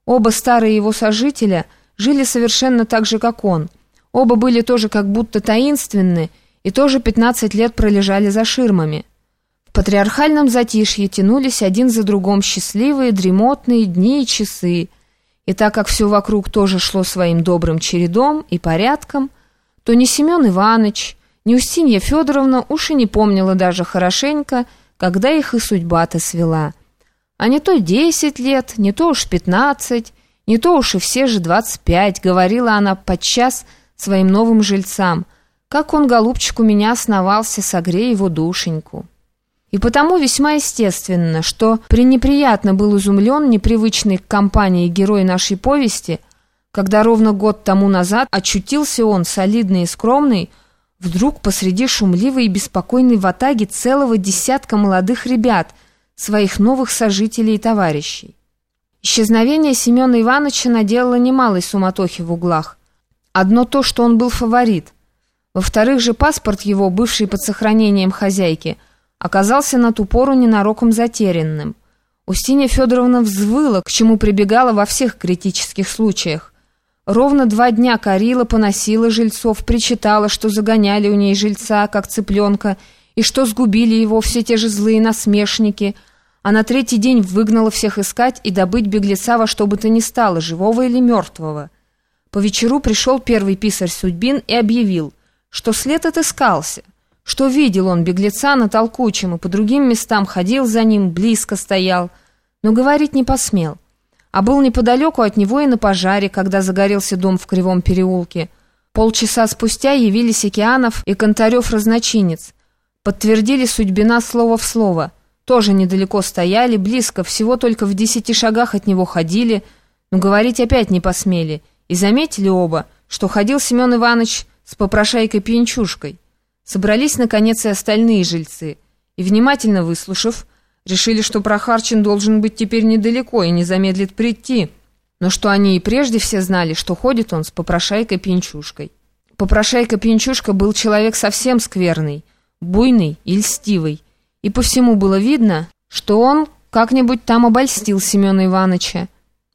Оба старые его сожителя жили совершенно так же, как он. Оба были тоже как будто таинственны и тоже 15 лет пролежали за ширмами. В патриархальном затишье тянулись один за другом счастливые, дремотные дни и часы. И так как все вокруг тоже шло своим добрым чередом и порядком, то ни Семен Иваныч, ни Устинья Федоровна уж и не помнила даже хорошенько, когда их и судьба-то свела. А не то 10 лет, не то уж 15, не то уж и все же 25, говорила она подчас своим новым жильцам. Как он, голубчик, у меня основался, согрей его душеньку. И потому весьма естественно, что пренеприятно был изумлен непривычный к компании герой нашей повести, когда ровно год тому назад очутился он, солидный и скромный, вдруг посреди шумливой и беспокойной ватаги целого десятка молодых ребят, своих новых сожителей и товарищей. Исчезновение Семена Ивановича наделало немалой суматохи в углах. Одно то, что он был фаворит. Во-вторых же, паспорт его, бывший под сохранением хозяйки, оказался на ту пору ненароком затерянным. Устинья Федоровна взвыла, к чему прибегала во всех критических случаях. Ровно 2 дня корила, поносила жильцов, причитала, что загоняли у ней жильца, как цыпленка, и что сгубили его все те же злые насмешники, а на 3-й день выгнала всех искать и добыть беглеца во что бы то ни стало, живого или мертвого. По вечеру пришел первый писарь Судьбин и объявил, что след отыскался, что видел он беглеца на Толкучем и по другим местам ходил за ним, близко стоял, но говорить не посмел. А был неподалеку от него и на пожаре, когда загорелся дом в Кривом переулке. Полчаса спустя явились Океанов и Контарев-разночинец. Подтвердили Судьбина слово в слово. Тоже недалеко стояли, близко, всего только в 10 шагах от него ходили, но говорить опять не посмели. И заметили оба, что ходил Семен Иванович с попрошайкой-пьянчушкой. Собрались, наконец, и остальные жильцы, и, внимательно выслушав, решили, что Прохарчин должен быть теперь недалеко и не замедлит прийти, но что они и прежде все знали, что ходит он с попрошайкой-пьянчушкой. Попрошайка-пьянчушка был человек совсем скверный, буйный и льстивый, и по всему было видно, что он как-нибудь там обольстил Семена Ивановича.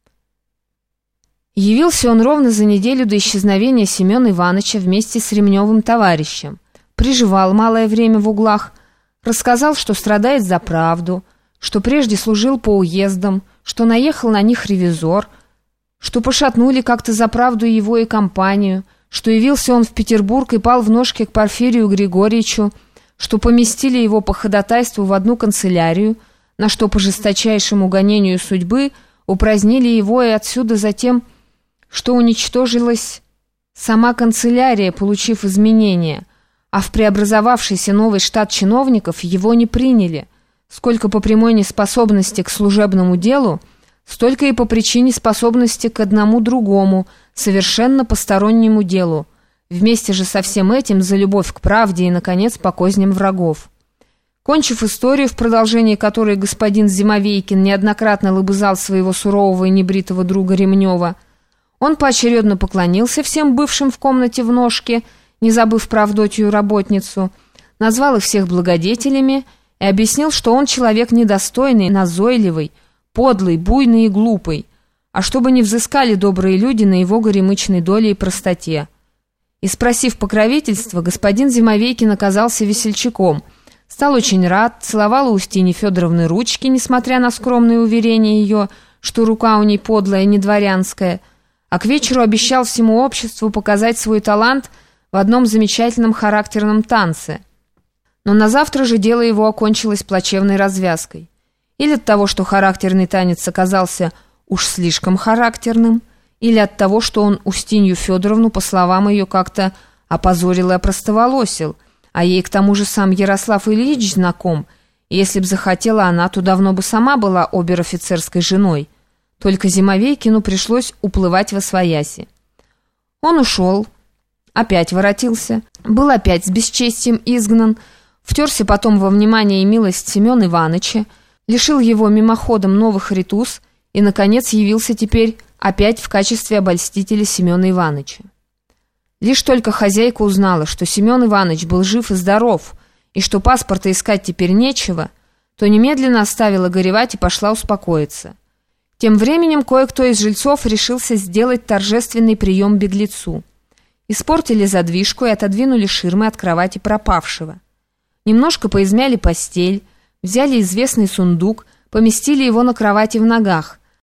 Явился он ровно за неделю до исчезновения Семена Ивановича вместе с Ремневым товарищем. Приживал малое время в углах, рассказал, что страдает за правду, что прежде служил по уездам, что наехал на них ревизор, что пошатнули как-то за правду его и компанию, что явился он в Петербург и пал в ножки к Порфирию Григорьевичу, что поместили его по ходатайству в одну канцелярию, на что по жесточайшему гонению судьбы упразднили его и отсюда затем, что уничтожилась сама канцелярия, получив изменения, а в преобразовавшийся новый штат чиновников его не приняли, сколько по прямой неспособности к служебному делу, столько и по причине способности к одному другому, совершенно постороннему делу, вместе же со всем этим за любовь к правде и, наконец, по козням врагов. Кончив историю, в продолжении которой господин Зимовейкин неоднократно лобызал своего сурового и небритого друга Ремнева, он поочередно поклонился всем бывшим в комнате в ножке, не забыв про Авдотью работницу, назвал их всех благодетелями и объяснил, что он человек недостойный, назойливый, подлый, буйный и глупый, а чтобы не взыскали добрые люди на его горемычной доле и простоте. И, спросив покровительства, господин Зимовейкин оказался весельчаком, стал очень рад, целовал у Устиньи Федоровны ручки, несмотря на скромные уверения ее, что рука у ней подлая, не дворянская, а к вечеру обещал всему обществу показать свой талант в одном замечательном характерном танце. Но на завтра же дело его окончилось плачевной развязкой. Или от того, что характерный танец оказался уж слишком характерным, или от того, что он Устинью Федоровну, по словам ее, как-то опозорил и опростоволосил, а ей к тому же сам Ярослав Ильич знаком, и если б захотела она, то давно бы сама была обер-офицерской женой. Только Зимовейкину пришлось уплывать восвояси. Он ушел, опять воротился, был опять с бесчестием изгнан, втерся потом во внимание и милость Семена Ивановича, лишил его мимоходом новых ритус и, наконец, явился теперь опять в качестве обольстителя Семена Ивановича. Лишь только хозяйка узнала, что Семен Иванович был жив и здоров, и что паспорта искать теперь нечего, то немедленно оставила горевать и пошла успокоиться. Тем временем кое-кто из жильцов решился сделать торжественный прием беглецу. Испортили задвижку и отодвинули ширмы от кровати пропавшего. Немножко поизмяли постель, взяли известный сундук, поместили его на кровати в ногах,